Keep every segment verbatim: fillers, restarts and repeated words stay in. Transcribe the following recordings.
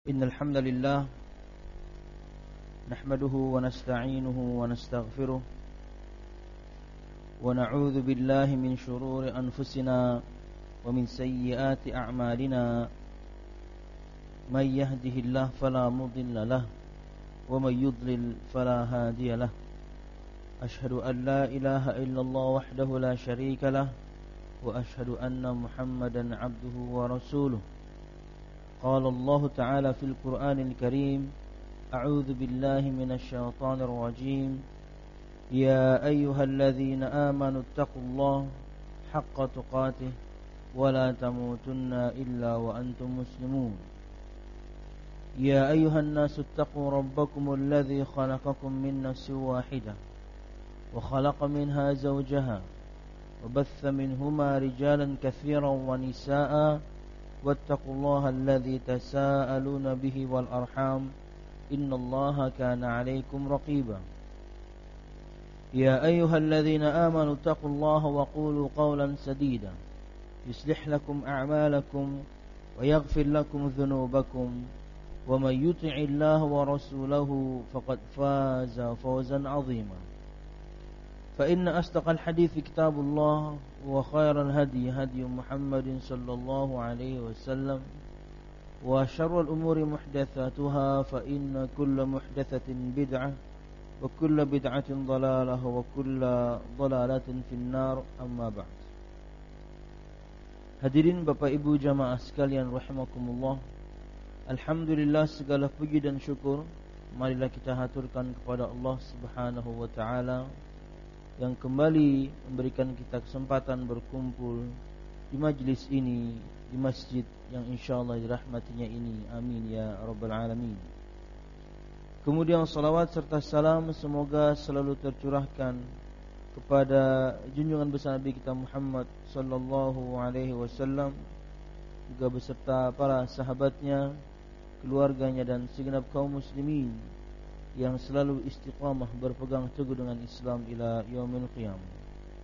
إن الحمد لله نحمده ونستعينه ونستغفره ونعوذ بالله من شرور أنفسنا ومن سيئات أعمالنا من يهده الله فلا مضل له ومن يضلل فلا هادي له أشهد أن لا إله إلا الله وحده لا شريك له وأشهد أن محمدا عبده ورسوله قال الله تعالى في القرآن الكريم أعوذ بالله من الشيطان الرجيم يا أيها الذين آمنوا اتقوا الله حق تقاته ولا تموتن إلا وأنتم مسلمون يا أيها الناس اتقوا ربكم الذي خلقكم من نفس واحدة وخلق منها زوجها وبث منهما رجالا كثيرا ونساء واتقوا الله الذي تساءلون به والأرحام إن الله كان عليكم رقيبا يا أيها الذين آمنوا اتقوا الله وقولوا قولا سديدا يصلح لكم أعمالكم ويغفر لكم ذنوبكم ومن يطع الله ورسوله فقد فاز فوزا عظيما فإن أصدق الحديث كتاب الله وخير الهدي هدي محمد صلى الله عليه وسلم وشر الأمور محدثاتها فإن كل محدثة بدعة وكل بدعة ضلالة وكل ضلالة في النار أما بعد. Hadirin Bapak Ibu jamaah sekalian rahimakumullah, alhamdulillah segala puji dan syukur marilah kita haturkan kepada Allah Subhanahu wa taala yang kembali memberikan kita kesempatan berkumpul di majlis ini, di masjid yang insyaallah dirahmatinya ini. Amin ya rabbal alamin. Kemudian salawat serta salam semoga selalu tercurahkan kepada junjungan besar Nabi kita Muhammad sallallahu alaihi wasallam, juga beserta para sahabatnya, keluarganya dan segenap kaum muslimin yang selalu istiqamah berpegang teguh dengan Islam ila yaumil qiyamah.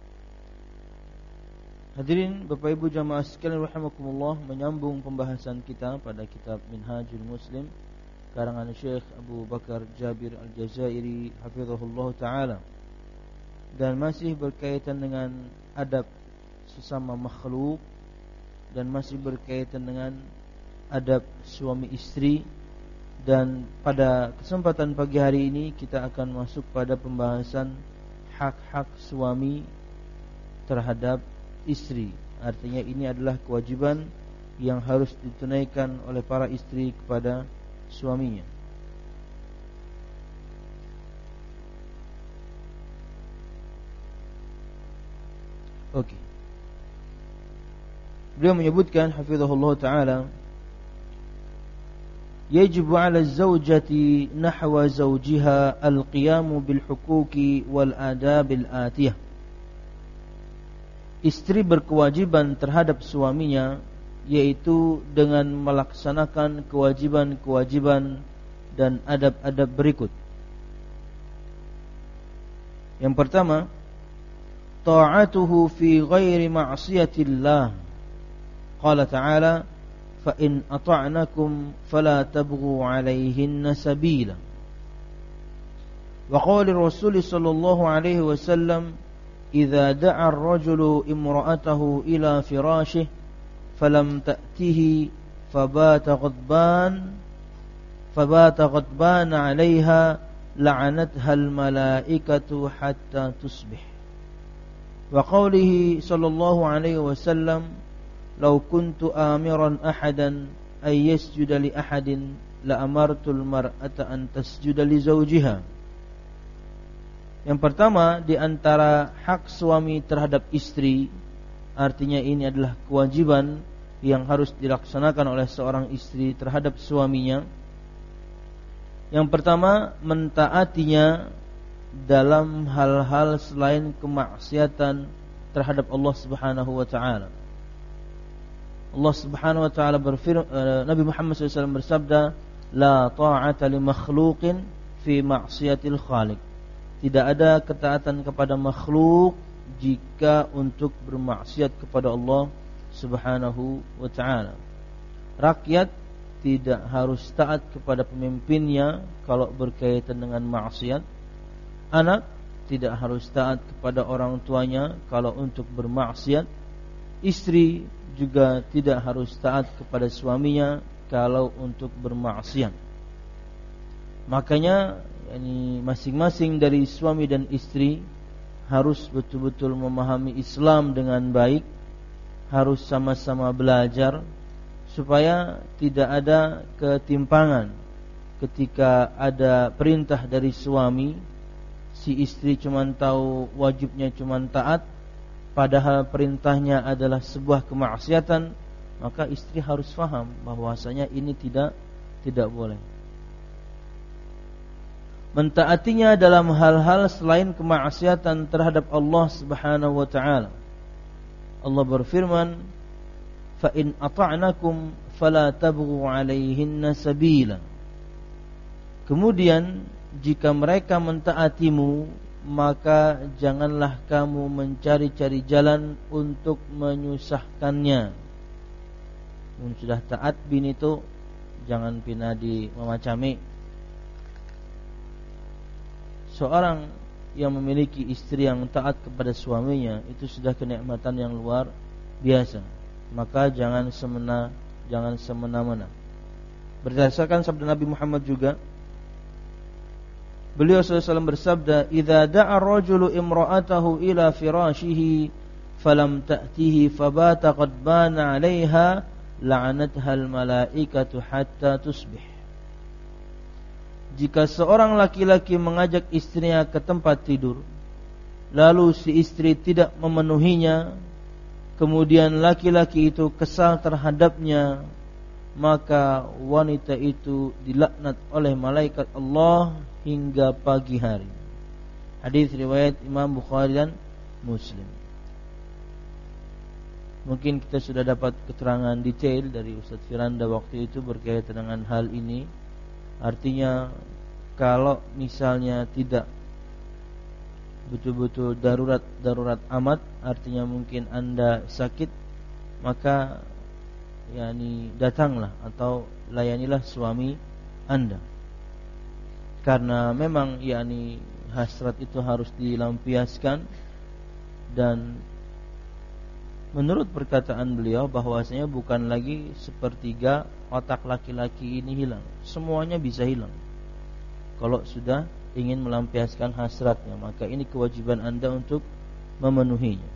Hadirin Bapak Ibu jamaah sekalian rahimakumullah, menyambung pembahasan kita pada kitab Minhajul Muslim karangan Syekh Abu Bakar Jabir Al-Jazairi hafizahullah taala, dan masih berkaitan dengan adab sesama makhluk dan masih berkaitan dengan adab suami istri. Dan pada kesempatan pagi hari ini kita akan masuk pada pembahasan hak-hak suami terhadap istri. Artinya ini adalah kewajiban yang harus ditunaikan oleh para istri kepada suaminya. Oke. Beliau menyebutkan hafizahullah taala, يجب على الزوجة نحو زوجها القيام بالحقوق والآداب الآتية. Istri berkewajiban terhadap suaminya, yaitu dengan melaksanakan kewajiban-kewajiban dan adab-adab berikut. Yang pertama, ta'atuhu fi ghairi ma'siyatillah. Qala ta'ala فَإِنْ أَطَعْنَكُمْ فَلَا تَبْغُوا عَلَيْهِنَّ سَبِيلًا. وقال الرسول صلى الله عليه وسلم إذا دعا الرجل امرأته إلى فراشه فلم تأته فبات غضبان فبات غضبان عليها لعنتها الملائكة حتى تصبح. وقوله صلى الله عليه وسلم لو كنت آمرا أحدا أن يسجد لأحد لأمرت المرأة أن تسجد لزوجها. Yang pertama di antara hak suami terhadap istri, artinya ini adalah kewajiban yang harus dilaksanakan oleh seorang istri terhadap suaminya. Yang pertama, mentaatinya dalam hal-hal selain kemaksiatan terhadap Allah Subhanahu wa taala. Allah Subhanahu wa taala berfirman, Nabi Muhammad shallallahu alaihi wasallam bersabda, la ta'ata li makhluqin fi ma'siyatil khaliq. Tidak ada ketaatan kepada makhluk jika untuk bermaksiat kepada Allah Subhanahu wa taala. Rakyat tidak harus taat kepada pemimpinnya kalau berkaitan dengan maksiat. Anak tidak harus taat kepada orang tuanya kalau untuk bermaksiat. Istri juga tidak harus taat kepada suaminya kalau untuk bermaksiat. Makanya yani masing-masing dari suami dan istri harus betul-betul memahami Islam dengan baik, harus sama-sama belajar supaya tidak ada ketimpangan. Ketika ada perintah dari suami, si istri cuma tahu wajibnya cuma taat, padahal perintahnya adalah sebuah kemaksiatan, maka istri harus faham bahwasanya ini tidak tidak boleh. Mentaatinya dalam hal-hal selain kemaksiatan terhadap Allah Subhanahu wa taala. Allah berfirman, "Fa in ata'nakum fala tabghu 'alaihinna sabila." Kemudian jika mereka mentaatimu, maka janganlah kamu mencari-cari jalan untuk menyusahkannya. Mun sudah taat bin itu jangan pina di memacami. Seorang yang memiliki istri yang taat kepada suaminya itu sudah kenikmatan yang luar biasa. Maka jangan semena jangan semena-mena. Berdasarkan sabda Nabi Muhammad juga, beliau sallallahu alaihi wasallam bersabda, "Idza da'a ar-rajulu imra'atahu ila firashihi falam ta'tihi fabata qad bana 'alayha la'anatha al-malaikatu hatta tusbih." Jika seorang laki-laki mengajak istrinya ke tempat tidur, lalu si istri tidak memenuhinya, kemudian laki-laki itu kesal terhadapnya, maka wanita itu dilaknat oleh malaikat Allah hingga pagi hari. Hadis riwayat Imam Bukhari dan Muslim. Mungkin kita sudah dapat keterangan detail dari Ustaz Firanda waktu itu berkaitan dengan hal ini. Artinya kalau misalnya tidak betul-betul darurat-darurat amat, artinya mungkin Anda sakit, maka yakni datanglah atau layanilah suami Anda. Karena memang yakni hasrat itu harus dilampiaskan, dan menurut perkataan beliau bahwasanya bukan lagi sepertiga otak laki-laki ini hilang, semuanya bisa hilang. Kalau sudah ingin melampiaskan hasratnya, maka ini kewajiban Anda untuk memenuhinya.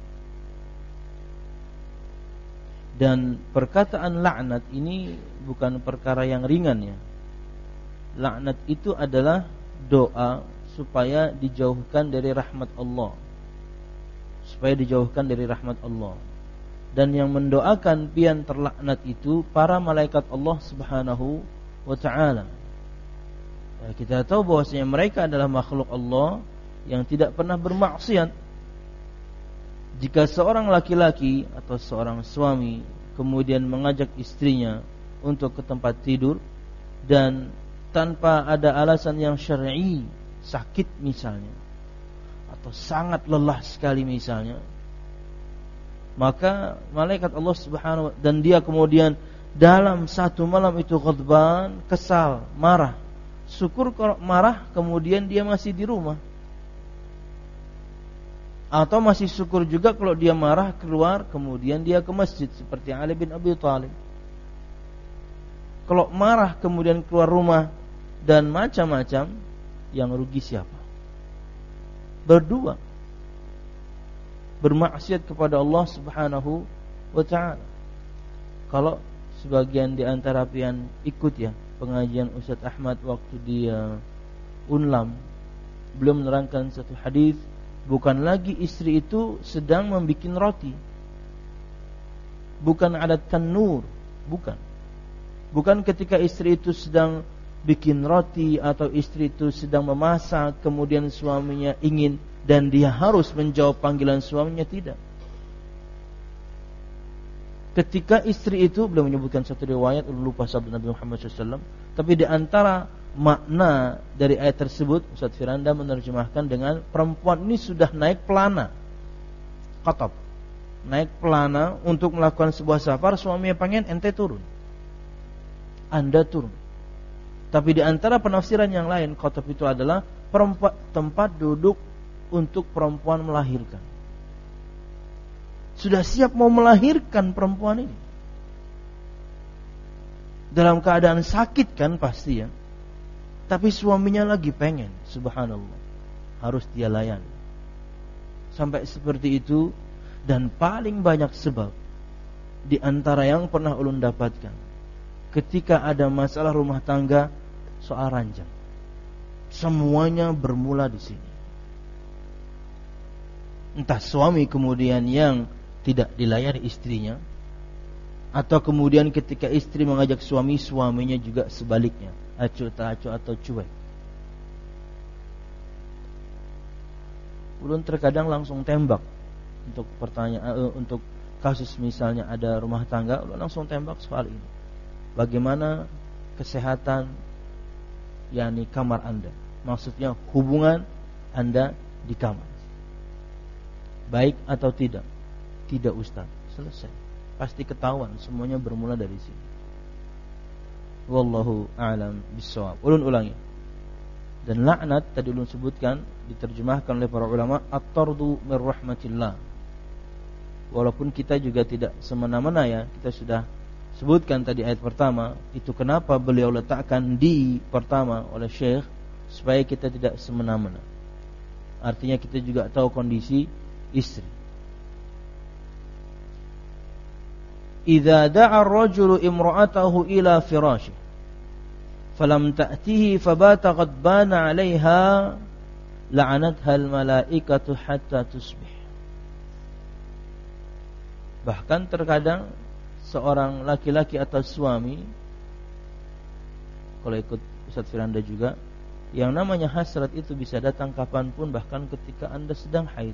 Dan perkataan laknat ini bukan perkara yang ringan ya. Laknat itu adalah doa supaya dijauhkan dari rahmat Allah, supaya dijauhkan dari rahmat Allah. Dan yang mendoakan pian terlaknat itu para malaikat Allah Subhanahu wa ta'ala. Ya, kita tahu bahwasanya mereka adalah makhluk Allah yang tidak pernah bermaksiat. Jika seorang laki-laki atau seorang suami kemudian mengajak istrinya untuk ke tempat tidur dan tanpa ada alasan yang syar'i, sakit misalnya, atau sangat lelah sekali misalnya, maka malaikat Allah Subhanahu wa ta'ala, dan dia kemudian dalam satu malam itu ghadban, kesal, marah. Syukur kalau marah kemudian dia masih di rumah. Atau masih syukur juga kalau dia marah keluar kemudian dia ke masjid seperti Ali bin Abi Thalib. Kalau marah kemudian keluar rumah dan macam-macam, yang rugi siapa? Berdua bermaksiat kepada Allah Subhanahu wa ta'ala. Kalau sebagian di antara pian ikut ya pengajian Ustaz Ahmad waktu dia Unlam, beliau menerangkan satu hadis, bukan lagi istri itu sedang membuat roti, bukan ada tanur, bukan. Bukan ketika istri itu sedang bikin roti atau istri itu sedang memasak kemudian suaminya ingin dan dia harus menjawab panggilan suaminya, tidak. Ketika istri itu, beliau menyebutkan satu riwayat, lupa sabda Nabi Muhammad shallallahu alaihi wasallam, tapi di antara makna dari ayat tersebut Ustaz Firanda menerjemahkan dengan perempuan ini sudah naik pelana, qatab, naik pelana untuk melakukan sebuah safar, suaminya pengen ente turun. Anda turun. Tapi di antara penafsiran yang lain, khotob itu adalah perempuan, tempat duduk untuk perempuan melahirkan. Sudah siap mau melahirkan perempuan ini. Dalam keadaan sakit kan pasti ya. Tapi suaminya lagi pengen, subhanallah. Harus dia layani. Sampai seperti itu. Dan paling banyak sebab di antara yang pernah ulun dapatkan, ketika ada masalah rumah tangga, soal ranjang, semuanya bermula di sini. Entah suami kemudian yang tidak dilayani istrinya, atau kemudian ketika istri mengajak suami, suaminya juga sebaliknya, acuh tak acuh atau cuek. Ulun terkadang langsung tembak untuk pertanyaan, uh, untuk kasus misalnya ada rumah tangga, ulun langsung tembak soal ini. Bagaimana kesehatan yakni kamar Anda? Maksudnya hubungan Anda di kamar. Baik atau tidak? Tidak Ustaz. Selesai. Pasti ketahuan, semuanya bermula dari sini. Wallahu a'lam bissawab. Ulun ulangi. Dan laknat tadi ulun sebutkan diterjemahkan oleh para ulama at-tardu min rahmatillah. Walaupun kita juga tidak semena-mena ya, kita sudah sebutkan tadi ayat pertama, itu kenapa beliau letakkan di pertama oleh Syekh, supaya kita tidak semena-mena. Artinya kita juga tahu kondisi istri. Idza da'a ar-rajulu imra'atahu ila firashih falam ta'tihi fabata ghadbana 'alayha la'anatha al-malaikatu hatta tusbih. Bahkan terkadang seorang laki-laki atau suami, kalau ikut Ustaz Firanda juga, yang namanya hasrat itu bisa datang kapanpun, bahkan ketika Anda sedang haid.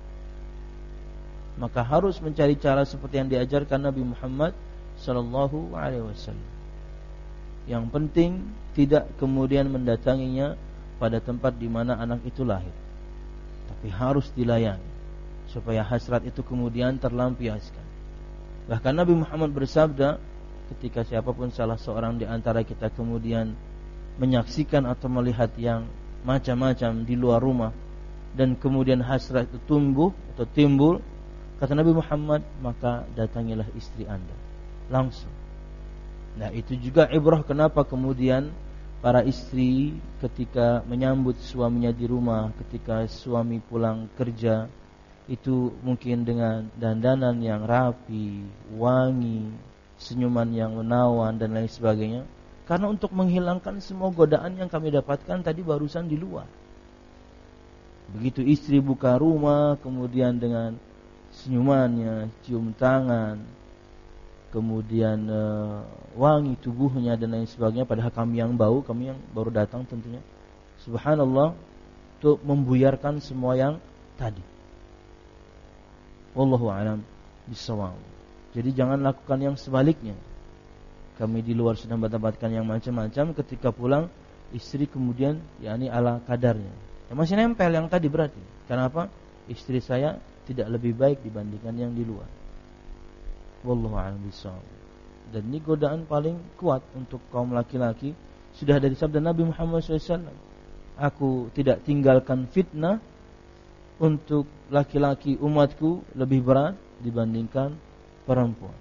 Maka harus mencari cara seperti yang diajarkan Nabi Muhammad sallallahu alaihi wasallam. Yang penting tidak kemudian mendatanginya pada tempat di mana anak itu lahir, tapi harus dilayani supaya hasrat itu kemudian terlampiaskan. Bahkan Nabi Muhammad bersabda, ketika siapapun salah seorang di antara kita kemudian menyaksikan atau melihat yang macam-macam di luar rumah, dan kemudian hasrat itu tumbuh atau timbul, kata Nabi Muhammad, maka datangilah istri Anda langsung. Nah, itu juga ibrah kenapa kemudian para istri ketika menyambut suaminya di rumah, ketika suami pulang kerja, itu mungkin dengan dandanan yang rapi, wangi, senyuman yang menawan dan lain sebagainya, karena untuk menghilangkan semua godaan yang kami dapatkan tadi barusan di luar. Begitu istri buka rumah, kemudian dengan senyumannya, cium tangan, kemudian uh, wangi tubuhnya dan lain sebagainya, padahal kami yang bau, kami yang baru datang tentunya, subhanallah, untuk membuyarkan semua yang tadi. Wallahu a'lam bissawab. Jadi jangan lakukan yang sebaliknya. Kami di luar sudah mendapatkan yang macam-macam, ketika pulang istri kemudian yakni ala kadarnya. Ya masih nempel yang tadi berarti. Kenapa? Istri saya tidak lebih baik dibandingkan yang di luar. Wallahu a'lam bissawab. Dan ini godaan paling kuat untuk kaum laki-laki. Sudah dari sabda Nabi Muhammad shallallahu alaihi wasallam, aku tidak tinggalkan fitnah untuk laki-laki umatku lebih berat dibandingkan perempuan.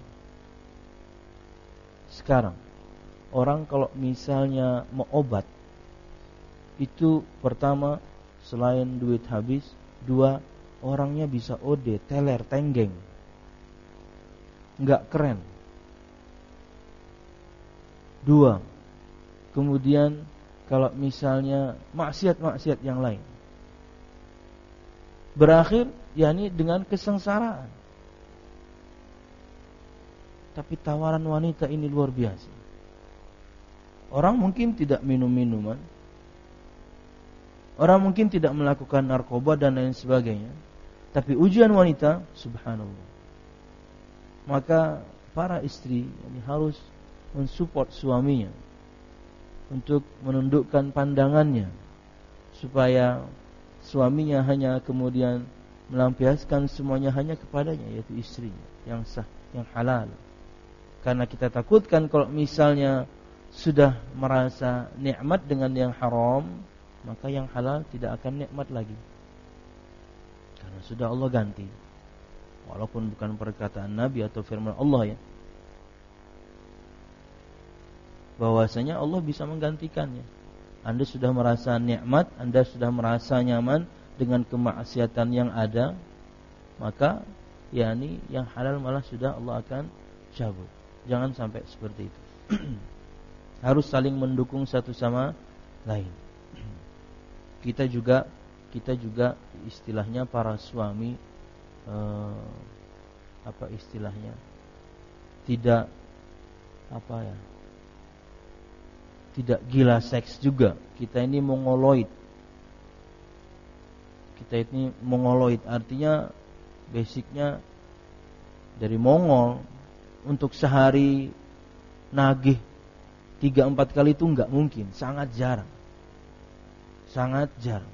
Sekarang orang kalau misalnya mau obat, itu pertama selain duit habis, dua orangnya bisa ode, teler, tenggeng, nggak keren. Dua, kemudian kalau misalnya maksiat-maksiat yang lain, berakhir yakni dengan kesengsaraan. Tapi tawaran wanita ini luar biasa. Orang mungkin tidak minum minuman, orang mungkin tidak melakukan narkoba dan lain sebagainya, tapi ujian wanita, subhanallah. Maka para istri ini harus mensupport suaminya untuk menundukkan pandangannya, supaya suaminya hanya kemudian melampiaskan semuanya hanya kepadanya, yaitu istrinya yang sah, yang halal. Karena kita takutkan kalau misalnya sudah merasa nikmat dengan yang haram, maka yang halal tidak akan nikmat lagi. Karena sudah Allah ganti. Walaupun bukan perkataan Nabi atau firman Allah ya, bahwasanya Allah bisa menggantikannya. Anda sudah merasa nikmat, Anda sudah merasa nyaman dengan kemaksiatan yang ada, maka yakni yang halal malah sudah Allah akan cabut. Jangan sampai seperti itu. Harus saling mendukung satu sama lain. Kita juga kita juga istilahnya para suami eh, apa istilahnya? Tidak apa ya? Tidak gila seks juga. Kita ini mongoloid. Kita ini mongoloid, artinya basicnya dari Mongol. Untuk sehari nagih tiga empat kali itu enggak mungkin, sangat jarang. Sangat jarang.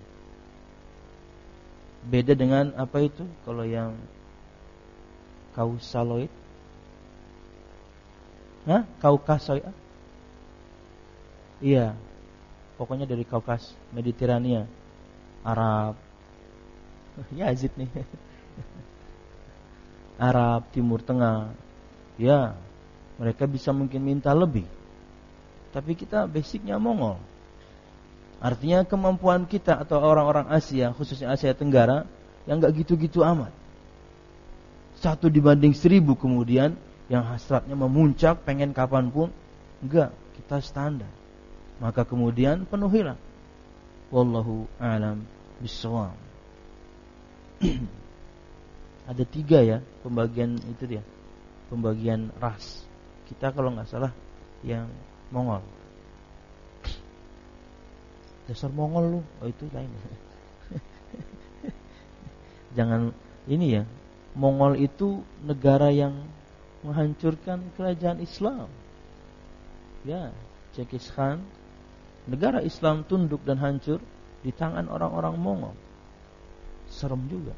Beda dengan apa itu? Kalau yang kausaloid, Hah? Kaukasoid? Iya. Pokoknya dari Kaukas, Mediterania, Arab. Yazid nih. Arab, Timur Tengah. Ya, mereka bisa mungkin minta lebih. Tapi kita basicnya Mongol. Artinya kemampuan kita atau orang-orang Asia, khususnya Asia Tenggara, yang gak gitu-gitu amat. Satu dibanding seribu, kemudian yang hasratnya memuncak, pengen kapanpun. Enggak, kita standar. Maka kemudian penuhilah. Wallahu a'lam bishawab. Ada tiga ya pembagian itu dia, pembagian ras. Kita kalau nggak salah yang Mongol. Dasar Mongol lu, oh itu lain. Jangan ini ya, Mongol itu negara yang menghancurkan kerajaan Islam. Ya, Genghis Khan, negara Islam tunduk dan hancur di tangan orang-orang Mongol. Serem juga.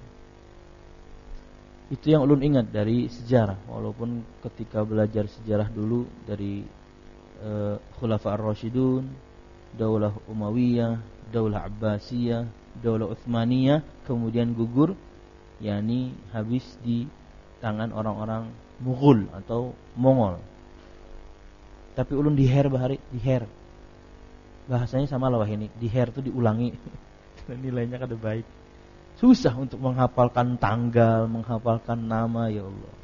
Itu yang ulun ingat dari sejarah. Walaupun ketika belajar sejarah dulu dari uh, Khulafa ar-Rasyidun, Daulah Umayyah, Daulah Abbasiyah, Daulah Utsmaniyah, kemudian gugur, yakni habis di tangan orang-orang Mughul atau Mongol. Tapi ulun diher bahari, diher. Bahasanya sama lah ini, diher itu diulangi. Nilainya kada baik. Susah untuk menghafalkan tanggal, menghafalkan nama, ya Allah.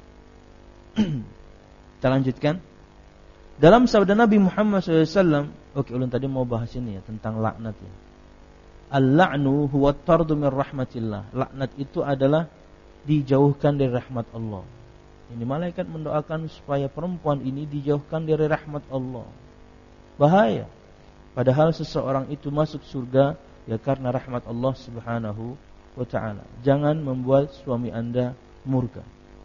Kita lanjutkan. Dalam sabda Nabi Muhammad shallallahu alaihi wasallam, oke, ulun tadi mau bahas ini ya, tentang laknat ya. Al-la'nu huwa tardu min rahmatillah. Laknat itu adalah dijauhkan dari rahmat Allah. Ini malaikat mendoakan supaya perempuan ini dijauhkan dari rahmat Allah. Bahaya. Padahal seseorang itu masuk surga ya karena rahmat Allah Subhanahu wa ta'ala. Jangan membuat suami Anda murka.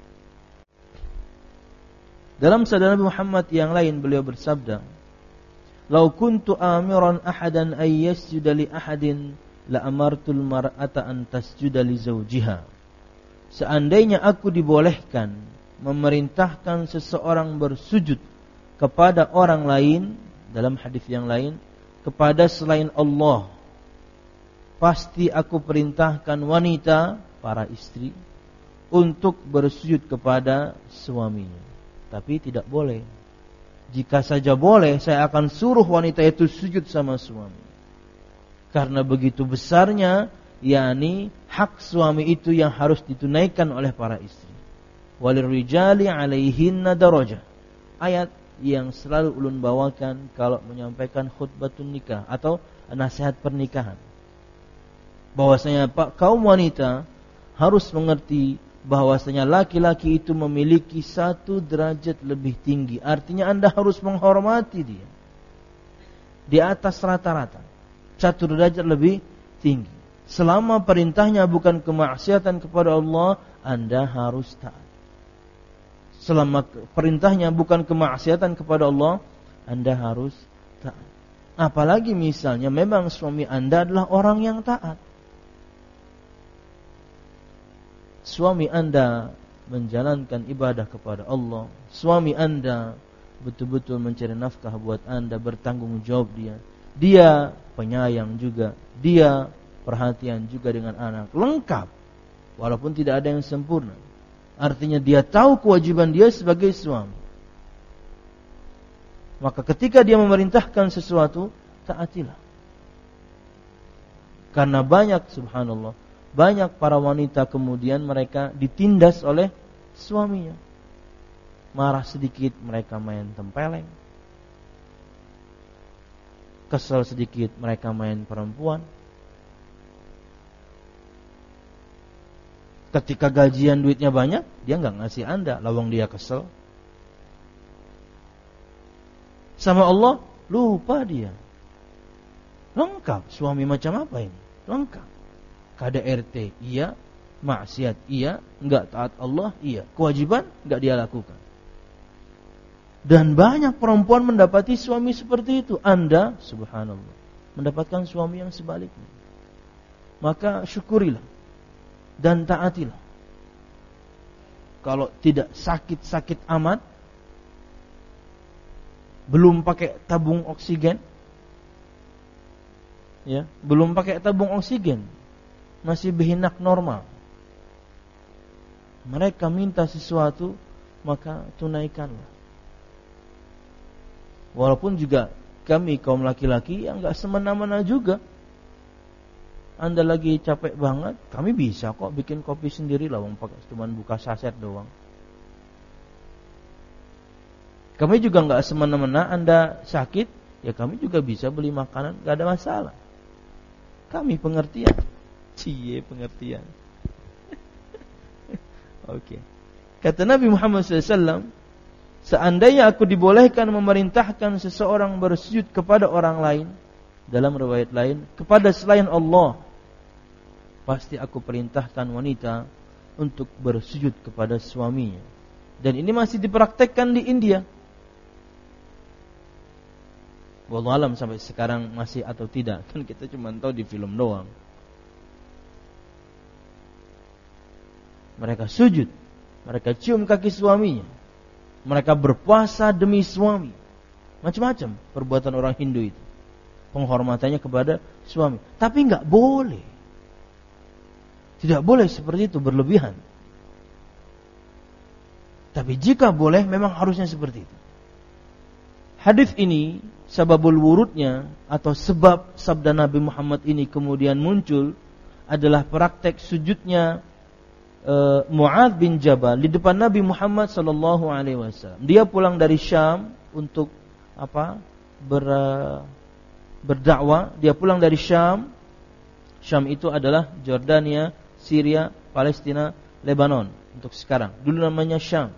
Dalam sabda Nabi Muhammad yang lain beliau bersabda, "Lau kuntu amiran ahadan ay yasjuda li ahadin la amartul mar'ata an tasjuda li zawjiha." Seandainya aku dibolehkan memerintahkan seseorang bersujud kepada orang lain, dalam hadis yang lain, kepada selain Allah, pasti aku perintahkan wanita, para istri, untuk bersujud kepada suaminya. Tapi tidak boleh. Jika saja boleh, saya akan suruh wanita itu sujud sama suami. Karena begitu besarnya, yakni hak suami itu yang harus ditunaikan oleh para istri. Walirrijali alaihinna darajah. Ayat yang selalu ulun bawakan kalau menyampaikan khutbatun nikah atau nasihat pernikahan. Bahwasanya Pak kaum wanita harus mengerti bahwasanya laki-laki itu memiliki satu derajat lebih tinggi. Artinya Anda harus menghormati dia di atas rata-rata, satu derajat lebih tinggi. Selama perintahnya bukan kemaksiatan kepada Allah, Anda harus taat. Selama perintahnya bukan kemaksiatan kepada Allah, Anda harus taat. Apalagi misalnya memang suami Anda adalah orang yang taat. Suami Anda menjalankan ibadah kepada Allah, suami Anda betul-betul mencari nafkah buat Anda, bertanggung jawab dia. Dia penyayang juga, dia perhatian juga dengan anak, lengkap. Walaupun tidak ada yang sempurna. Artinya dia tahu kewajiban dia sebagai suami. Maka ketika dia memerintahkan sesuatu, taatilah. Karena banyak, subhanallah, banyak para wanita kemudian mereka ditindas oleh suaminya. Marah sedikit mereka main tempeleng, kesel sedikit mereka main perempuan. Ketika gajian duitnya banyak, dia gak ngasih Anda, lawang dia kesel. Sama Allah, lupa dia. Lengkap, suami macam apa ini? Lengkap. K D R T, iya. Maksiat, iya. Enggak taat Allah, iya. Kewajiban, enggak dia lakukan. Dan banyak perempuan mendapati suami seperti itu. Anda, subhanallah, mendapatkan suami yang sebaliknya. Maka syukurilah dan taatilah. Kalau tidak sakit-sakit amat, belum pakai tabung oksigen, ya, belum pakai tabung oksigen, masih berhinak normal, mereka minta sesuatu, maka tunaikanlah. Walaupun juga kami kaum laki-laki yang gak semena-mena juga. Anda lagi capek banget, kami bisa kok bikin kopi sendiri lah, wong pakai cuman buka saset doang. Kami juga gak semena-mena. Anda sakit, ya kami juga bisa beli makanan, gak ada masalah. Kami pengertian. Cie pengertian. Oke. Okay. Kata Nabi Muhammad shallallahu alaihi wasallam, seandainya aku dibolehkan memerintahkan seseorang bersujud kepada orang lain, dalam riwayat lain, kepada selain Allah, pasti aku perintahkan wanita untuk bersujud kepada suaminya. Dan ini masih dipraktekkan di India. Wallahu alam sampai sekarang masih atau tidak, kan kita cuma tahu di film doang. Mereka sujud, mereka cium kaki suaminya, mereka berpuasa demi suami. Macam-macam perbuatan orang Hindu itu, penghormatannya kepada suami. Tapi enggak boleh, tidak boleh seperti itu, berlebihan. Tapi jika boleh, memang harusnya seperti itu. Hadis ini, sababul wurudnya atau sebab sabda Nabi Muhammad ini kemudian muncul adalah praktek sujudnya uh, Mu'adz bin Jabal di depan Nabi Muhammad sallallahu alaihi wasallam. Dia pulang dari Syam untuk apa? Ber, berdakwah. Dia pulang dari Syam. Syam itu adalah Jordania, Syria, Palestina, Lebanon untuk sekarang. Dulu namanya Syam.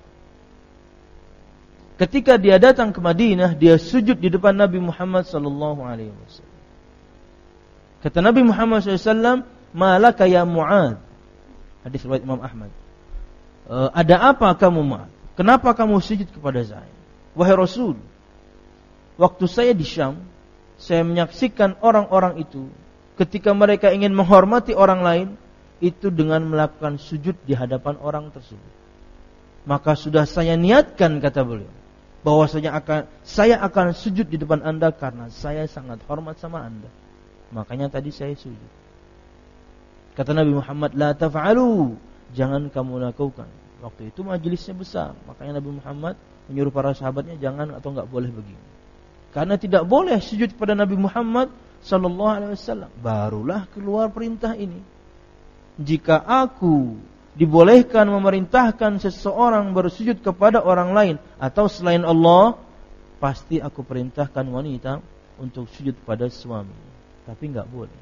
Ketika dia datang ke Madinah, dia sujud di depan Nabi Muhammad sallallahu alaihi wasallam. Kata Nabi Muhammad sallallahu alaihi wasallam, "Malaka ya Mu'adz?" Hadis riwayat Imam Ahmad. E, ada apa kamu, Mu'adz? Kenapa kamu sujud kepada saya? Wahai Rasul, waktu saya di Syam, saya menyaksikan orang-orang itu ketika mereka ingin menghormati orang lain, itu dengan melakukan sujud di hadapan orang tersebut. Maka sudah saya niatkan, kata beliau, bahwasanya akan saya akan sujud di depan Anda karena saya sangat hormat sama Anda. Makanya tadi saya sujud. Kata Nabi Muhammad, la taf'alu, jangan kamu lakukan. Waktu itu majelisnya besar, makanya Nabi Muhammad menyuruh para sahabatnya jangan atau enggak boleh begini. Karena tidak boleh sujud kepada Nabi Muhammad sallallahu alaihi wasallam. Barulah keluar perintah ini. Jika aku dibolehkan memerintahkan seseorang bersujud kepada orang lain atau selain Allah, pasti aku perintahkan wanita untuk sujud pada suami. Tapi enggak boleh.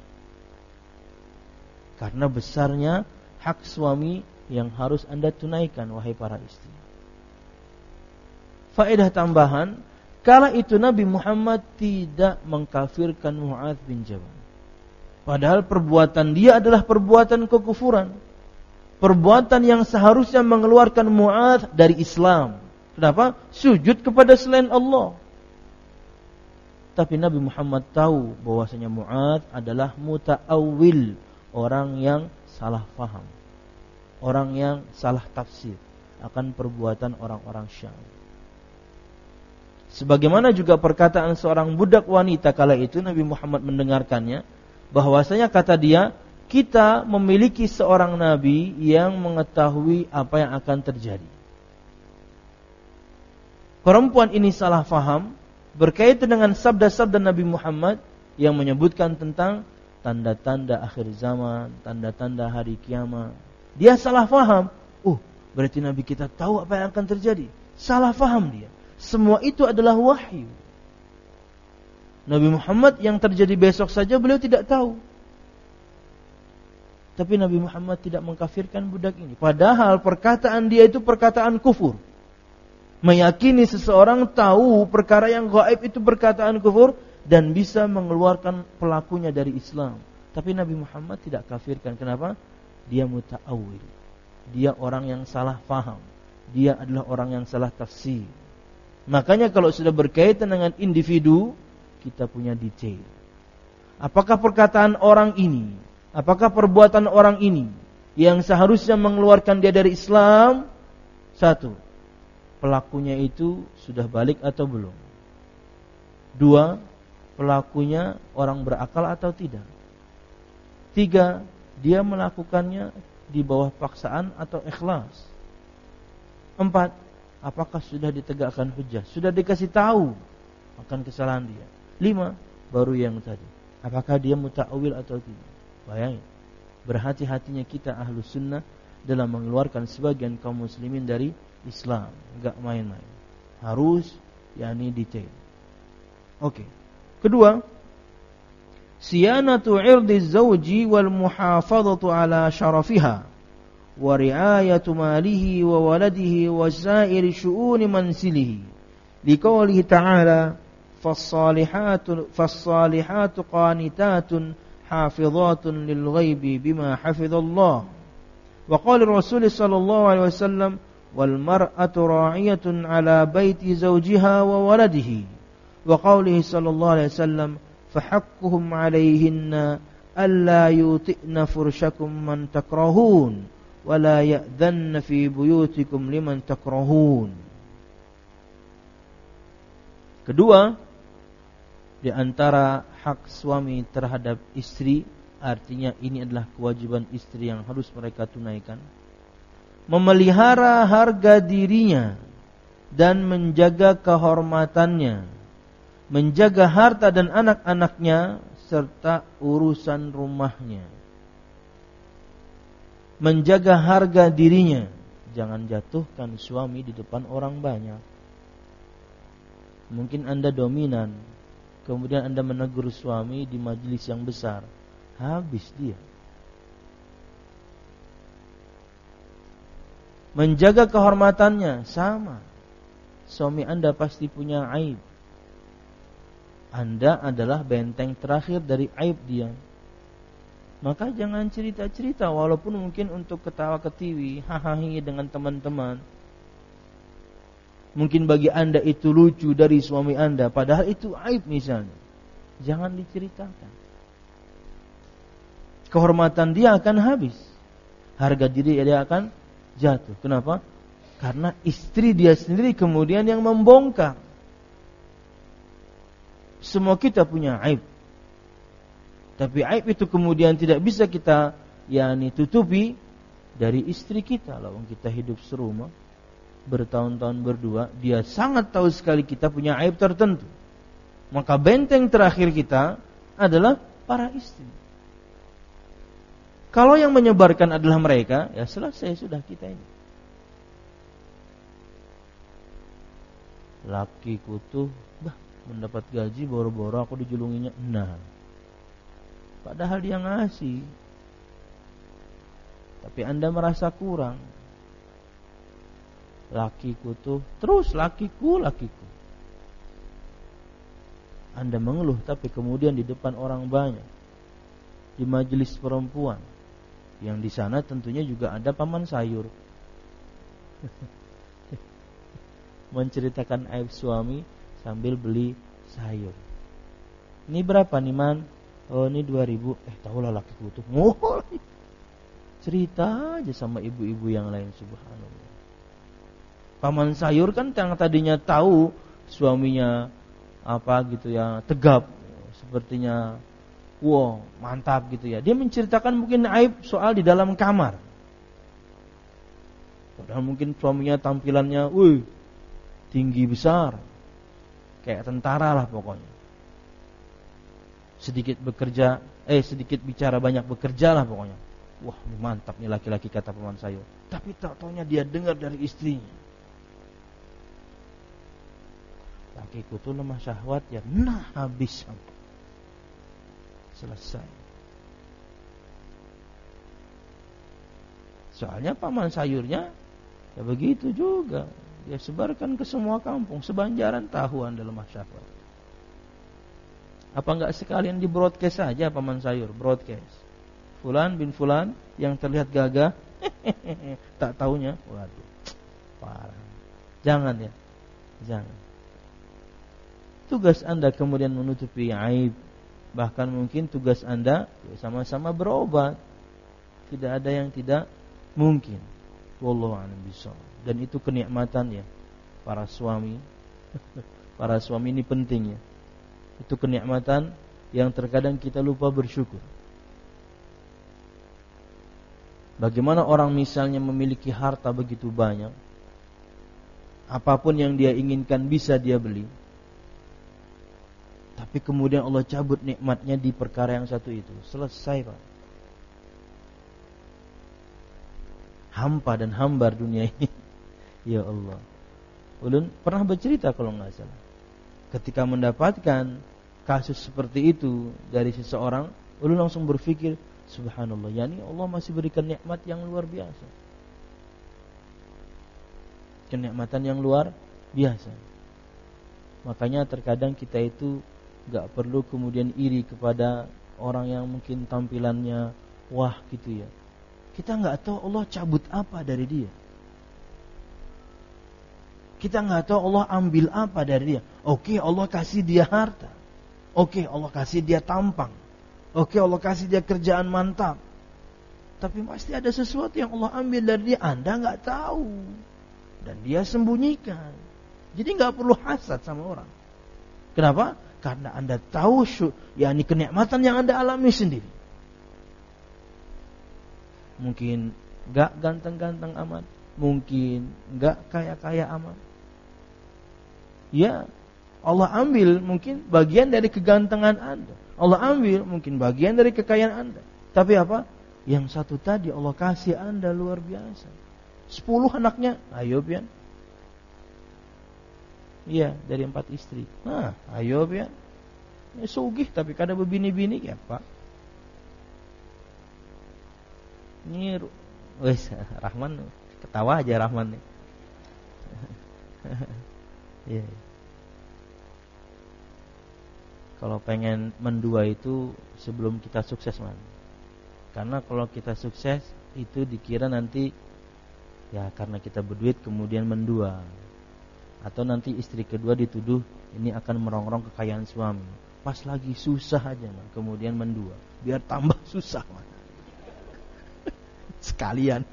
Karena besarnya hak suami yang harus Anda tunaikan, wahai para istri. Faedah tambahan, kala itu Nabi Muhammad tidak mengkafirkan Mu'adz bin Jabal. Padahal perbuatan dia adalah perbuatan kekufuran. Perbuatan yang seharusnya mengeluarkan Mu'adz dari Islam. Kenapa? Sujud kepada selain Allah. Tapi Nabi Muhammad tahu bahwasanya Mu'adz adalah muta'awwil, orang yang salah faham, orang yang salah tafsir akan perbuatan orang-orang Syam. Sebagaimana juga perkataan seorang budak wanita kala itu Nabi Muhammad mendengarkannya, bahwasanya kata dia, kita memiliki seorang nabi yang mengetahui apa yang akan terjadi. Perempuan ini salah faham berkaitan dengan sabda-sabda Nabi Muhammad yang menyebutkan tentang tanda-tanda akhir zaman, tanda-tanda hari kiamat. Dia salah faham. Oh, berarti Nabi kita tahu apa yang akan terjadi. Salah faham dia. Semua itu adalah wahyu. Nabi Muhammad yang terjadi besok saja beliau tidak tahu. Tapi Nabi Muhammad tidak mengkafirkan budak ini. Padahal perkataan dia itu perkataan kufur. Meyakini seseorang tahu perkara yang gaib itu perkataan kufur dan bisa mengeluarkan pelakunya dari Islam. Tapi Nabi Muhammad tidak kafirkan. Kenapa? Dia muta'awil. Dia orang yang salah faham. Dia adalah orang yang salah tafsir. Makanya kalau sudah berkaitan dengan individu, kita punya detail. Apakah perkataan orang ini, apakah perbuatan orang ini yang seharusnya mengeluarkan dia dari Islam? Satu, pelakunya itu sudah balik atau belum? Dua, pelakunya orang berakal atau tidak? Tiga, dia melakukannya di bawah paksaan atau ikhlas? Empat, apakah sudah ditegakkan hujjah? Sudah dikasih tahu akan kesalahan dia? Lima, baru yang tadi, apakah dia muta'awil atau tidak? Bayangin, berhati-hatinya kita ahlus sunnah dalam mengeluarkan sebagian kaum muslimin dari Islam. Enggak main-main, harus yakni detail. Oke. Kedua, siyanatu 'irdi zawji wal muhafadhatu ala syarafiha wa ri'ayatu malihi wa waladihi wa sa'iri syu'uni mansilihi. Liqaulihi ta'ala, fas-salihatu fas-salihatu qanitatun hafizatun lil ghaibi bima hafizallah. Wa qala Rasul sallallahu alaihi wasallam, wal mar'atu ra'iyatun ala baiti zawjiha wa waladihi. Wa qawlihi sallallahu alaihi wasallam, fahaqquhum 'alayhinna alla yuti'na furshakum man takrahun wa la ya'dhanna fi buyutikum liman takrahun. Kedua, di antara hak suami terhadap istri, artinya ini adalah kewajiban istri yang harus mereka tunaikan, memelihara harga dirinya dan menjaga kehormatannya, menjaga harta dan anak-anaknya serta urusan rumahnya. Menjaga harga dirinya, jangan jatuhkan suami di depan orang banyak. Mungkin Anda dominan, kemudian Anda menegur suami di majelis yang besar, habis dia. Menjaga kehormatannya sama. Suami Anda pasti punya aib. Anda adalah benteng terakhir dari aib dia. Maka jangan cerita-cerita, walaupun mungkin untuk ketawa ketiwi, hahaha dengan teman-teman. Mungkin bagi Anda itu lucu dari suami Anda, padahal itu aib misalnya. Jangan diceritakan. Kehormatan dia akan habis. Harga diri dia akan jatuh. Kenapa? Karena istri dia sendiri kemudian yang membongkar. Semua kita punya aib. Tapi aib itu kemudian tidak bisa kita yakni tutupi dari istri kita. Lalu kita hidup serumah, bertahun-tahun berdua, dia sangat tahu sekali kita punya aib tertentu. Maka benteng terakhir kita adalah para istri. Kalau yang menyebarkan adalah mereka, ya selesai sudah kita ini. Lakiku tuh bah, mendapat gaji boro-boro aku dijulunginya. Nah, padahal dia ngasih, tapi Anda merasa kurang. Lakiku tuh terus lakiku, lakiku. Anda mengeluh, tapi kemudian di depan orang banyak, di majelis perempuan, yang di sana tentunya juga ada paman sayur, menceritakan aib suami sambil beli sayur. Ini berapa nih man? Oh ini dua ribu. Eh tahulah lakiku tuh. Oh, cerita aja sama ibu-ibu yang lain, subhanallah. Paman sayur kan yang tadinya tahu suaminya apa gitu ya, tegap, sepertinya wow, mantap gitu ya. Dia menceritakan mungkin aib soal di dalam kamar. Padahal mungkin suaminya tampilannya, wih, tinggi besar, kayak tentara lah pokoknya. Sedikit bekerja, eh sedikit bicara banyak bekerja lah pokoknya. Wah, ini mantap nih laki-laki, kata paman sayur. Tapi tak taunya dia dengar dari istrinya, lakiku tuh lemah syahwat ya. Nah, habis selesai. Soalnya paman sayurnya ya begitu juga. Dia sebarkan ke semua kampung, sebanjaran tahu Anda lemah syahwat. Apa enggak sekalian di broadcast saja paman sayur, broadcast. Fulan bin Fulan yang terlihat gagah, tak taunya, waduh, parah. Jangan ya, jangan. Tugas Anda kemudian menutupi aib. Bahkan mungkin tugas Anda ya sama-sama berobat. Tidak ada yang tidak mungkin. Wallahu a'lam bishawab. Dan itu kenikmatan ya para suami. Para suami ini penting ya. Itu kenikmatan yang terkadang kita lupa bersyukur. Bagaimana orang misalnya memiliki harta begitu banyak, apapun yang dia inginkan bisa dia beli, tapi kemudian Allah cabut nikmatnya di perkara yang satu itu. Selesai Pak. Hampa dan hambar dunia ini. Ya Allah. Ulun pernah bercerita kalau enggak salah, ketika mendapatkan kasus seperti itu dari seseorang, ulun langsung berpikir, subhanallah, yakni Allah masih berikan nikmat yang luar biasa. Kenikmatan yang luar biasa. Makanya terkadang kita itu gak perlu kemudian iri kepada orang yang mungkin tampilannya wah gitu ya. Kita gak tahu Allah cabut apa dari dia. Kita gak tahu Allah ambil apa dari dia. Oke, Allah kasih dia harta. Oke, Allah kasih dia tampang. Oke, Allah kasih dia kerjaan mantap. Tapi pasti ada sesuatu yang Allah ambil dari dia, Anda gak tahu. Dan dia sembunyikan. Jadi gak perlu hasad sama orang. Kenapa? Karena Anda tahu yakni kenikmatan yang Anda alami sendiri. Mungkin gak ganteng-ganteng amat, mungkin gak kaya-kaya amat. Ya, Allah ambil mungkin bagian dari kegantengan Anda. Allah ambil mungkin bagian dari kekayaan Anda. Tapi apa? Yang satu tadi Allah kasih Anda luar biasa. Sepuluh anaknya, ayo pian. Iya, dari empat istri. Nah, ayo ya. Ya sugih tapi kada bebini-bini ya, Pak. Ini wes Rahman ketawa aja Rahman nih. Iya. Kalau pengen mendua itu sebelum kita sukses, man. Karena kalau kita sukses itu dikira nanti ya karena kita berduit kemudian mendua. Atau nanti istri kedua dituduh ini akan merongrong kekayaan suami. Pas lagi susah aja, man, kemudian mendua, biar tambah susah, man. Sekalian.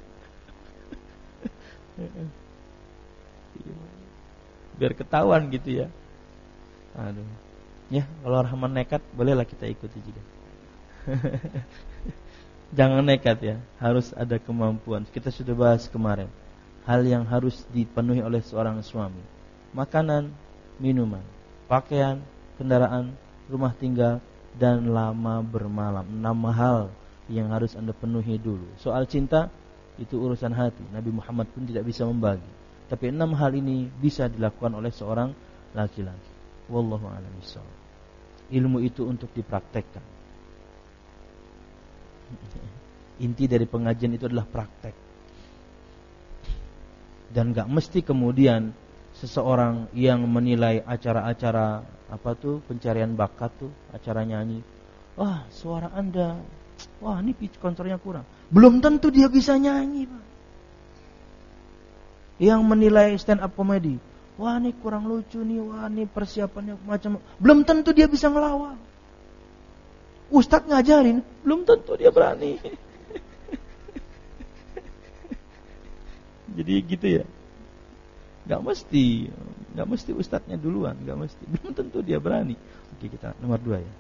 Biar ketahuan gitu ya. Aduh. Ya, kalau Rahman nekat, bolehlah kita ikuti juga. Jangan nekat ya, harus ada kemampuan. Kita sudah bahas kemarin. Hal yang harus dipenuhi oleh seorang suami: makanan, minuman, pakaian, kendaraan, rumah tinggal, dan lama bermalam. Enam hal yang harus Anda penuhi dulu. Soal cinta, itu urusan hati. Nabi Muhammad pun tidak bisa membagi. Tapi enam hal ini bisa dilakukan oleh seorang laki-laki. Wallahu a'lam bishawab. Ilmu itu untuk dipraktekkan. Inti dari pengajian itu adalah praktek. Dan gak mesti kemudian seseorang yang menilai acara-acara apa tuh pencarian bakat tuh, acara nyanyi, wah suara Anda, wah ini pitch controlnya kurang. Belum tentu dia bisa nyanyi, Pak. Yang menilai stand up comedy, wah ini kurang lucu nih, wah ini persiapannya macam, belum tentu dia bisa ngelawak. Ustadz ngajarin, belum tentu dia berani. Jadi gitu ya. Gak mesti Nggak mesti ustadznya duluan, nggak mesti. Belum tentu dia berani. Oke, kita nomor dua ya.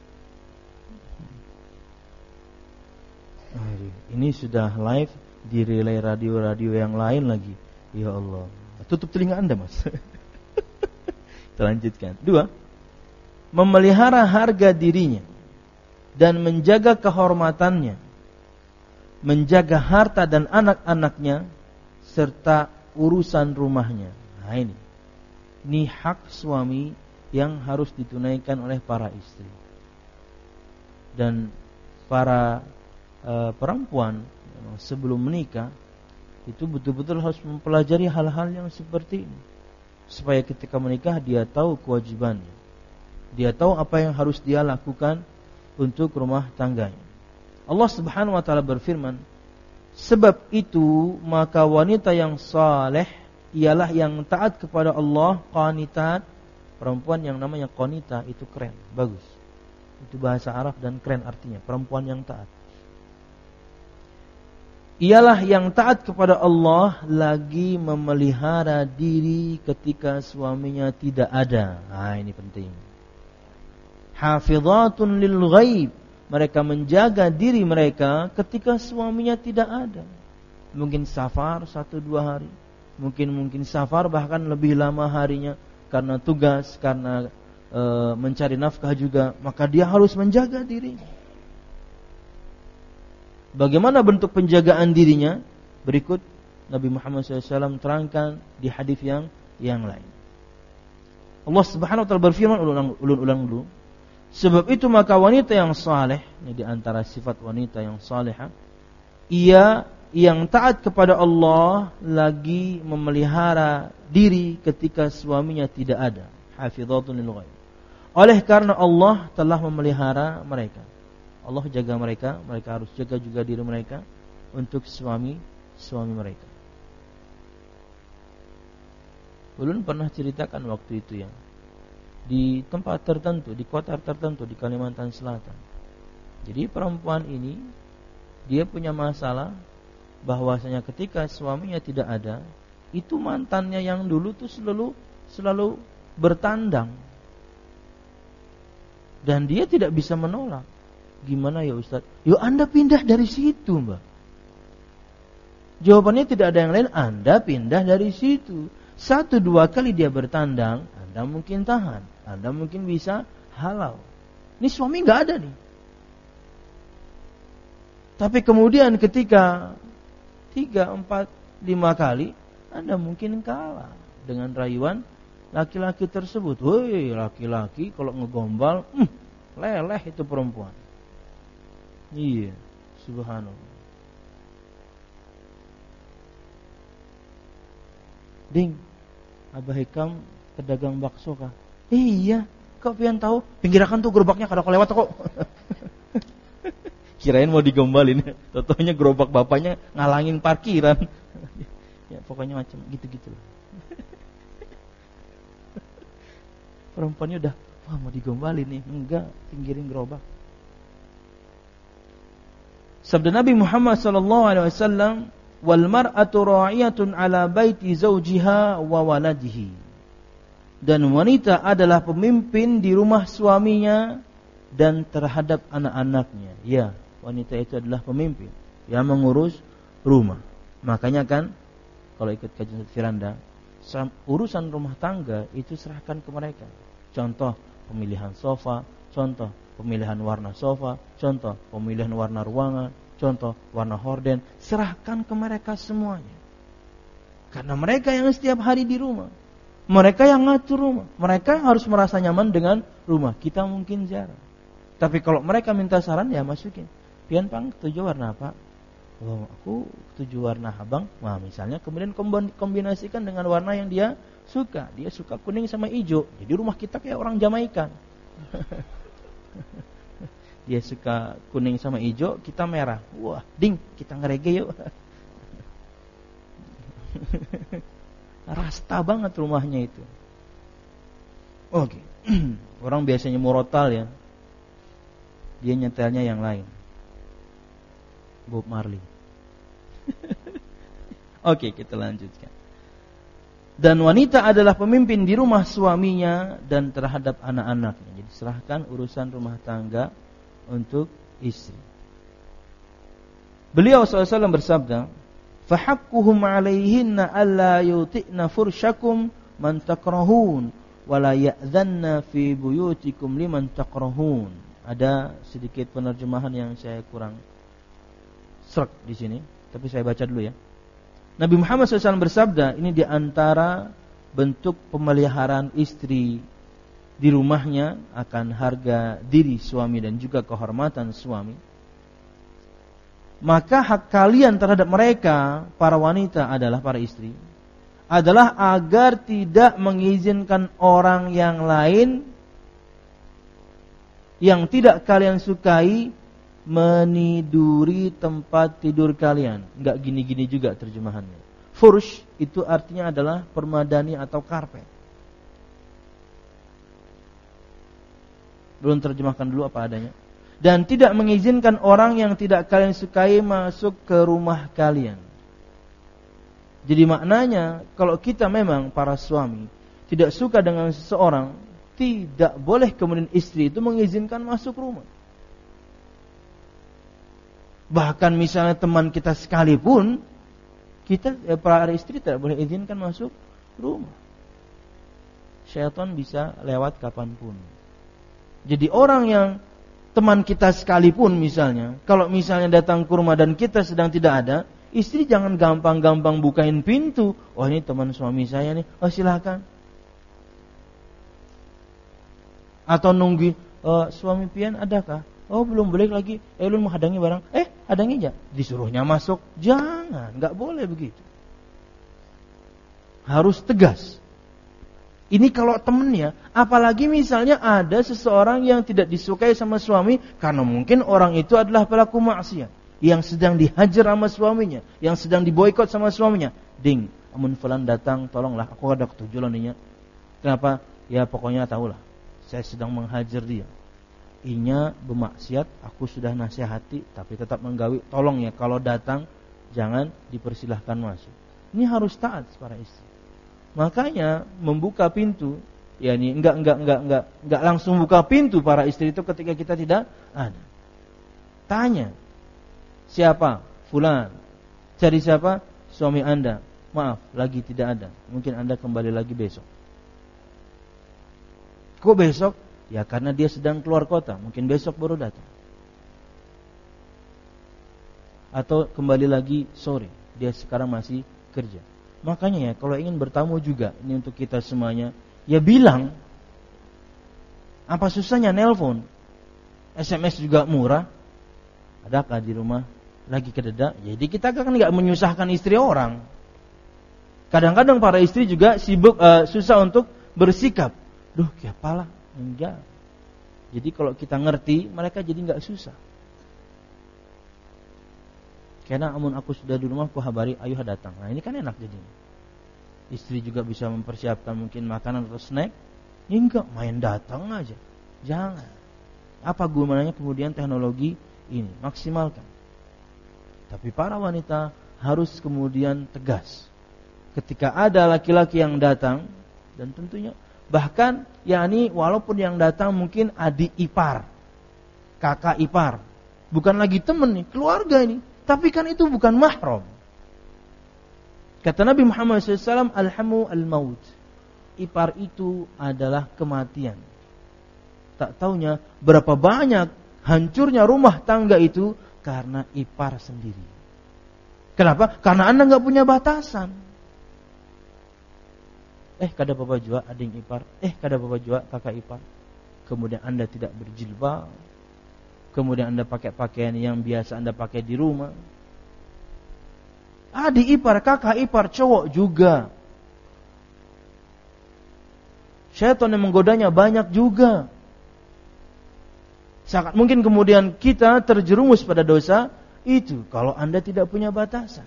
Ini sudah live di relay radio-radio yang lain lagi. Ya Allah. Tutup telinga Anda, Mas. Kita lanjutkan. Dua, memelihara harga dirinya dan menjaga kehormatannya, menjaga harta dan anak-anaknya serta urusan rumahnya. Nah ini, ini hak suami yang harus ditunaikan oleh para istri. Dan para e, perempuan sebelum menikah itu betul-betul harus mempelajari hal-hal yang seperti ini, supaya ketika menikah dia tahu kewajibannya, dia tahu apa yang harus dia lakukan untuk rumah tangganya. Allah Subhanahu wa taala berfirman, sebab itu maka wanita yang saleh ialah yang taat kepada Allah, qanitat. Perempuan yang namanya qanita itu keren, bagus. Itu bahasa Arab dan keren artinya, perempuan yang taat. Ialah yang taat kepada Allah lagi memelihara diri ketika suaminya tidak ada. Nah, ini penting. Hafizatun lil ghaib, mereka menjaga diri mereka ketika suaminya tidak ada. Mungkin safar satu dua hari, mungkin mungkin safar bahkan lebih lama harinya karena tugas, karena e, mencari nafkah juga, maka dia harus menjaga dirinya. Bagaimana bentuk penjagaan dirinya? Berikut Nabi Muhammad shallallahu alaihi wasallam terangkan di hadis yang yang lain. Allah Subhanahu wa taala berfirman, ulang-ulang dulu. Sebab itu maka wanita yang saleh, ini di antara sifat wanita yang salehah, ia yang taat kepada Allah lagi memelihara diri ketika suaminya tidak ada. Hafizatun lil ghaib. Oleh karena Allah telah memelihara mereka. Allah jaga mereka, mereka harus jaga juga diri mereka untuk suami suami mereka. Ulun pernah ceritakan waktu itu ya, di tempat tertentu, di kota tertentu di Kalimantan Selatan. Jadi perempuan ini dia punya masalah bahwasanya ketika suaminya tidak ada, itu mantannya yang dulu tuh selalu selalu bertandang. Dan dia tidak bisa menolak. Gimana ya Ustaz? Yuk Anda pindah dari situ, Mbak. Jawabannya tidak ada yang lain, Anda pindah dari situ. Satu dua kali dia bertandang, Anda mungkin tahan, Anda mungkin bisa halau. Ini suami gak ada nih. Tapi kemudian ketika tiga, empat, lima kali, Anda mungkin kalah dengan rayuan laki-laki tersebut. Woi, laki-laki kalau ngegombal, hmm, leleh itu perempuan. Iya, subhanallah. Ding, Abah Hikam pedagang bakso kah? Iya, kau pian tahu pinggirakan tuh gerobaknya kada kau lewat kok. Kirain mau digombalin, totonya gerobak bapaknya ngalangin parkiran. Ya pokoknya macam gitu-gitu. Perempuannya udah, wah mau digombalin nih, enggak, pinggirin gerobak. Sabda Nabi Muhammad sallallahu alaihi wasallam, wal mar'atu ra'iyatun ala baiti zawjiha wa waladihi. Dan wanita adalah pemimpin di rumah suaminya dan terhadap anak-anaknya. Ya, wanita itu adalah pemimpin yang mengurus rumah. Makanya kan kalau ikut kajian Firanda, urusan rumah tangga itu serahkan ke mereka. Contoh pemilihan sofa, contoh pemilihan warna sofa, contoh pemilihan warna ruangan, contoh warna horden, serahkan ke mereka semuanya. Karena mereka yang setiap hari di rumah, mereka yang ngatur rumah, mereka harus merasa nyaman dengan rumah. Kita mungkin jarang. Tapi kalau mereka minta saran, ya masukin. Pian pang tujuh warna apa? Oh, aku tujuh warna abang. Nah, misalnya kemudian kombinasikan dengan warna yang dia suka. Dia suka kuning sama hijau. Jadi rumah kita kayak orang Jamaika. Dia suka kuning sama hijau, kita merah. Wah, ding, kita ngerege yuk. Rasta banget rumahnya itu. Oke. Orang biasanya murotal ya. Dia nyetelnya yang lain. Bob Marley. Oke, kita lanjutkan. Dan wanita adalah pemimpin di rumah suaminya dan terhadap anak-anaknya. Jadi serahkan urusan rumah tangga untuk istri. Beliau shallallahu alaihi wasallam bersabda, "Fahaqquhum 'alaihinna alla yuti'na furshakum man takrahun wa la ya'dhanna fi buyutikum liman takrahun." Ada sedikit penerjemahan yang saya kurang srek di sini, tapi saya baca dulu ya. Nabi Muhammad shallallahu alaihi wasallam bersabda, ini di antara bentuk pemeliharaan istri di rumahnya akan harga diri suami dan juga kehormatan suami. Maka hak kalian terhadap mereka, para wanita adalah para istri, adalah agar tidak mengizinkan orang yang lain yang tidak kalian sukai meniduri tempat tidur kalian. Enggak gini-gini juga terjemahannya. Fursh itu artinya adalah permadani atau karpet. Belum terjemahkan dulu apa adanya. Dan tidak mengizinkan orang yang tidak kalian sukai masuk ke rumah kalian. Jadi maknanya kalau kita memang para suami tidak suka dengan seseorang, tidak boleh kemudian istri itu mengizinkan masuk rumah. Bahkan misalnya teman kita sekalipun, kita eh, para istri tidak boleh izinkan masuk rumah. Syaitan bisa lewat kapanpun. Jadi orang yang teman kita sekalipun misalnya, kalau misalnya datang ke rumah dan kita sedang tidak ada, istri jangan gampang-gampang bukain pintu. Oh ini teman suami saya nih, oh silakan. Atau nunggu, oh, suami pian adakah? Oh belum boleh lagi. Eh lu mau hadangi barang? Eh hadangi aja. Disuruhnya masuk. Jangan, nggak boleh begitu. Harus tegas. Ini kalau temennya, apalagi misalnya ada seseorang yang tidak disukai sama suami karena mungkin orang itu adalah pelaku maksiat yang sedang dihajar sama suaminya, yang sedang diboikot sama suaminya. Ding, amun fulan datang, tolonglah aku ada ketujuan ininya. Kenapa? Ya pokoknya tahulah, saya sedang menghajar dia. Inya bermaksiat, aku sudah nasihati, tapi tetap menggawi. Tolong ya, kalau datang jangan dipersilahkan masuk. Ini harus taat para istri. Makanya membuka pintu, ya ini enggak enggak enggak enggak enggak langsung buka pintu para istri itu ketika kita tidak ada. Tanya, siapa? Fulan. Cari siapa? Suami Anda. Maaf, lagi tidak ada. Mungkin Anda kembali lagi besok. Kok besok? Ya karena dia sedang keluar kota, mungkin besok baru datang. Atau kembali lagi sore, dia sekarang masih kerja. Makanya ya kalau ingin bertamu juga, ini untuk kita semuanya, ya bilang. Apa susahnya nelpon? S M S juga murah. Adakah di rumah lagi kededak? Jadi kita kan enggak menyusahkan istri orang. Kadang-kadang para istri juga sibuk uh, susah untuk bersikap. Duh, kiapalah. Enggak. Jadi kalau kita ngerti, mereka jadi enggak susah. Karena amun aku sudah di rumah, aku habari, ayo datang. Nah ini kan enak jadi. Istri juga bisa mempersiapkan mungkin makanan atau snack. Ya enggak, main datang aja. Jangan. Apa gunanya kemudian teknologi ini? Maksimalkan. Tapi para wanita harus kemudian tegas. Ketika ada laki-laki yang datang, dan tentunya bahkan yakni walaupun yang datang mungkin adik ipar, kakak ipar, bukan lagi teman nih, keluarga ini, tapi kan itu bukan mahram. Kata Nabi Muhammad shallallahu alaihi wasallam, alhamu al-maut. Ipar itu adalah kematian. Tak taunya berapa banyak hancurnya rumah tangga itu karena ipar sendiri. Kenapa? Karena Anda enggak punya batasan. Eh kada bapak jua adik ipar, eh kada bapak jua kakak ipar. Kemudian Anda tidak berjilbab, kemudian Anda pakai pakaian yang biasa Anda pakai di rumah. Adik ipar, kakak ipar, cowok juga. Syaitan yang menggodanya banyak juga. Sangat mungkin kemudian kita terjerumus pada dosa itu kalau Anda tidak punya batasan.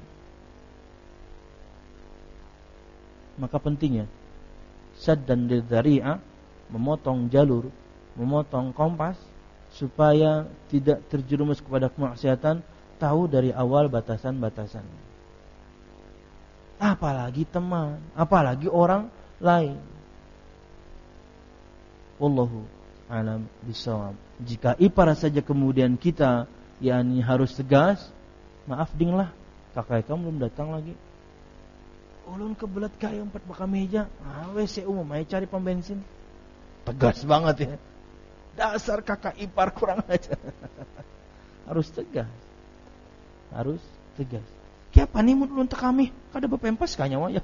Maka pentingnya saddan lidzari'ah, memotong jalur, memotong kompas supaya tidak terjerumus kepada kemaksiatan, tahu dari awal batasan-batasan. apalagi teman, apalagi orang lain. Wallahu a'lam bishawab. Jika ipar saja kemudian kita yakni harus tegas, maaf ding lah, kakak kamu belum datang lagi. Ulun kebelet kayu empat baka meja, ah W C umum ayo cari pom bensin. Tegas banget ya. Dasar kakak ipar kurang aja. Harus tegas. Harus tegas. Kiapa nih mun ulun teh kami? Kada bepempas ka nyawa ya.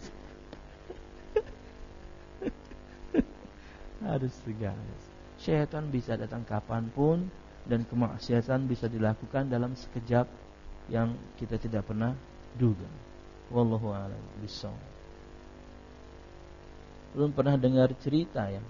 Harus tegas. Syaitan bisa datang kapanpun dan kemaksiatan bisa dilakukan dalam sekejap yang kita tidak pernah duga. Wallahu a'lam bishawab. Belum pernah dengar cerita ya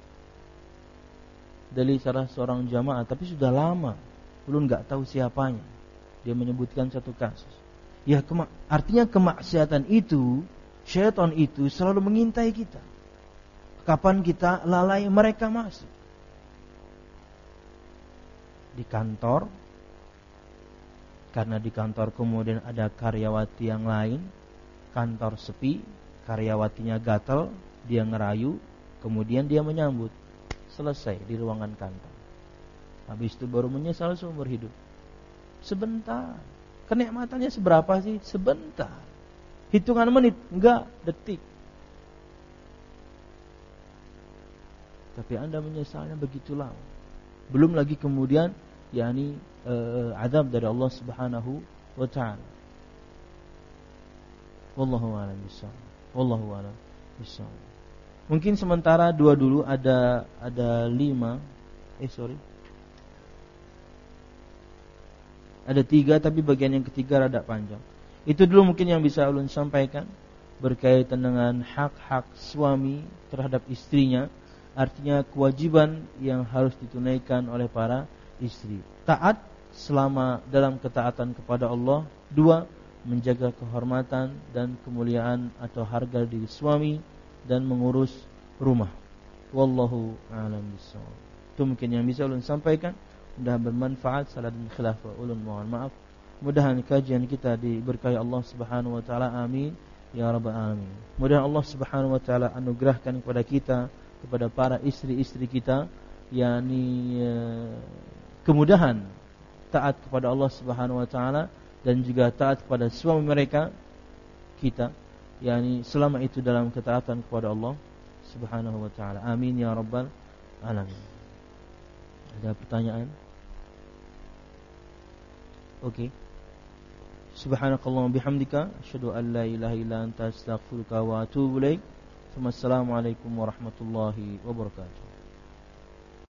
dari salah seorang jamaah, tapi sudah lama. Belum nggak tahu siapanya. Dia menyebutkan satu kasus. Ya, kema- artinya kemaksiatan itu, syaitan itu selalu mengintai kita. Kapan kita lalai, mereka masuk. Di kantor, karena di kantor kemudian ada karyawati yang lain, kantor sepi, karyawatinya gatal, dia ngerayu, kemudian dia menyambut, selesai di ruangan kantor. Habis itu baru menyesal seumur hidup. Sebentar, kenikmatannya seberapa sih? Sebentar, hitungan menit, enggak detik. Tapi Anda menyesalnya begitu lama. Belum lagi kemudian yakni uh, azab dari Allah Subhanahu wa taala. Wallahu a'lam bishawab. Wallahu a'lam bishawab. Mungkin sementara dua dulu, ada ada lima. Eh sorry. Ada tiga, tapi bagian yang ketiga rada panjang. Itu dulu mungkin yang bisa ulun sampaikan berkaitan dengan hak-hak suami terhadap istrinya. Artinya kewajiban yang harus ditunaikan oleh para istri. Taat selama dalam ketaatan kepada Allah. Dua, menjaga kehormatan dan kemuliaan atau harga diri suami dan mengurus rumah. Wallahu a'lam bishawab. Itu mungkin yang bisa ulun sampaikan. Mudah bermanfaat. Salah dan khilaf ulun mohon maaf. Mudahan kajian kita diberkahi Allah Subhanahu wa taala. Amin ya rabbal alamin. Mudah Allah Subhanahu wa taala anugerahkan kepada kita, kepada para istri-istri kita, yakni uh, kemudahan taat kepada Allah Subhanahu wa taala dan juga taat kepada suami mereka kita, yakni selama itu dalam ketaatan kepada Allah Subhanahu wa taala. Amin ya rabbal alamin. Ada pertanyaan? Oke. Okay. Subhanakallahumma bihamdika asyhadu an la ilaha illa anta astaghfiruka wa atubu ilaik. Assalamualaikum warahmatullahi wabarakatuh.